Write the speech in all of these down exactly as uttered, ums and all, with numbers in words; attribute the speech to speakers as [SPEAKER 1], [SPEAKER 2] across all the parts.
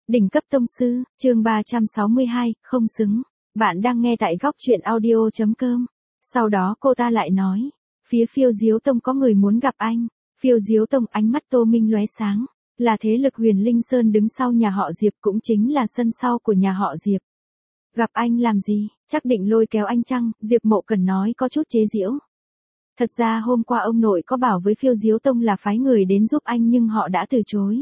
[SPEAKER 1] Đỉnh cấp tông sư, chương ba trăm sáu mươi hai, không xứng. Bạn đang nghe tại góc truyện audio chấm com. Sau đó cô ta lại nói, phía Phiêu Diếu Tông có người muốn gặp anh. Phiêu Diếu Tông, ánh mắt Tô Minh lóe sáng, là thế lực Huyền Linh Sơn đứng sau nhà họ Diệp, cũng chính là sân sau của nhà họ Diệp. Gặp anh làm gì, chắc định lôi kéo anh chăng? Diệp Mộ Cần nói có chút chế giễu. Thật ra hôm qua ông nội có bảo với Phiêu Diếu Tông là phái người đến giúp anh nhưng họ đã từ chối.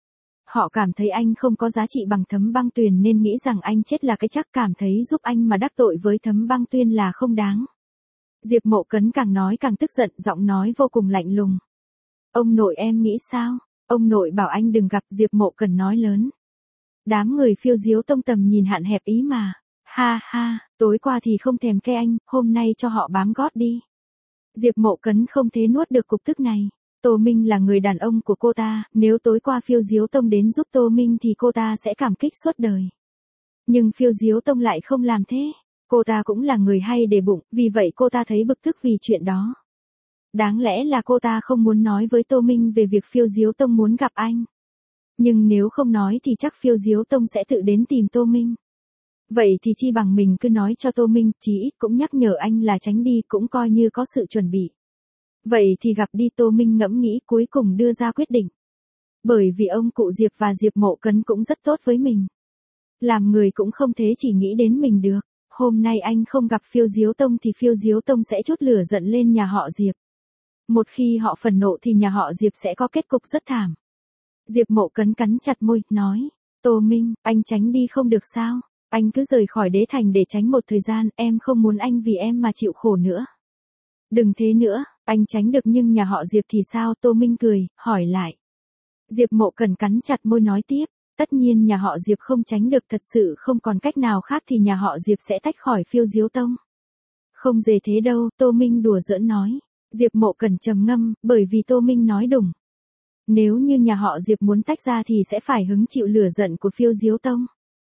[SPEAKER 1] Họ cảm thấy anh không có giá trị bằng Thấm Băng Tuyền nên nghĩ rằng anh chết là cái chắc, cảm thấy giúp anh mà đắc tội với Thấm Băng Tuyền là không đáng. Diệp Mộ Cấn càng nói càng tức giận, giọng nói vô cùng lạnh lùng. Ông nội em nghĩ sao? Ông nội bảo anh đừng gặp. Diệp Mộ Cần nói lớn. Đám người Phiêu Diếu Tông tầm nhìn hạn hẹp ý mà. Ha ha, tối qua thì không thèm ke anh, hôm nay cho họ bám gót đi. Diệp Mộ Cấn không thể nuốt được cục tức này. Tô Minh là người đàn ông của cô ta, nếu tối qua Phiêu Diếu Tông đến giúp Tô Minh thì cô ta sẽ cảm kích suốt đời. Nhưng Phiêu Diếu Tông lại không làm thế. Cô ta cũng là người hay để bụng, vì vậy cô ta thấy bực tức vì chuyện đó. Đáng lẽ là cô ta không muốn nói với Tô Minh về việc Phiêu Diếu Tông muốn gặp anh. Nhưng nếu không nói thì chắc Phiêu Diếu Tông sẽ tự đến tìm Tô Minh. Vậy thì chi bằng mình cứ nói cho Tô Minh, chí ít cũng nhắc nhở anh là tránh đi, cũng coi như có sự chuẩn bị. Vậy thì gặp đi. Tô Minh ngẫm nghĩ cuối cùng đưa ra quyết định. Bởi vì ông cụ Diệp và Diệp Mộ Cấn cũng rất tốt với mình. Làm người cũng không thế chỉ nghĩ đến mình được. Hôm nay anh không gặp Phiêu Diếu Tông thì Phiêu Diếu Tông sẽ trút lửa giận lên nhà họ Diệp. Một khi họ phần nộ thì nhà họ Diệp sẽ có kết cục rất thảm. Diệp Mộ Cấn cắn chặt môi, nói. Tô Minh, anh tránh đi không được sao? Anh cứ rời khỏi đế thành để tránh một thời gian, em không muốn anh vì em mà chịu khổ nữa. Đừng thế nữa, anh tránh được nhưng nhà họ Diệp thì sao? Tô Minh cười, hỏi lại. Diệp Mộ Cần cắn chặt môi nói tiếp. Tất nhiên nhà họ Diệp không tránh được, thật sự không còn cách nào khác thì nhà họ Diệp sẽ tách khỏi Phiêu Diếu Tông. Không dễ thế đâu, Tô Minh đùa giỡn nói. Diệp Mộ Cần trầm ngâm, bởi vì Tô Minh nói đúng. Nếu như nhà họ Diệp muốn tách ra thì sẽ phải hứng chịu lửa giận của Phiêu Diếu Tông.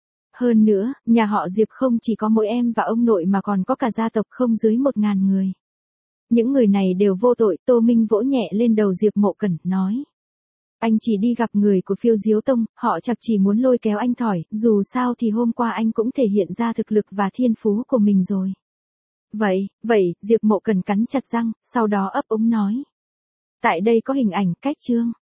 [SPEAKER 1] Hơn nữa, nhà họ Diệp không chỉ có mỗi em và ông nội mà còn có cả gia tộc không dưới một ngàn người. Những người này đều vô tội. Tô Minh vỗ nhẹ lên đầu Diệp Mộ Cần, nói. Anh chỉ đi gặp người của Phiêu Diếu Tông, họ chắc chỉ muốn lôi kéo anh thỏi, dù sao thì hôm qua anh cũng thể hiện ra thực lực và thiên phú của mình rồi. Vậy, vậy, Diệp Mộ Cần cắn chặt răng, sau đó ấp úng nói. Tại đây có hình ảnh, cách chương.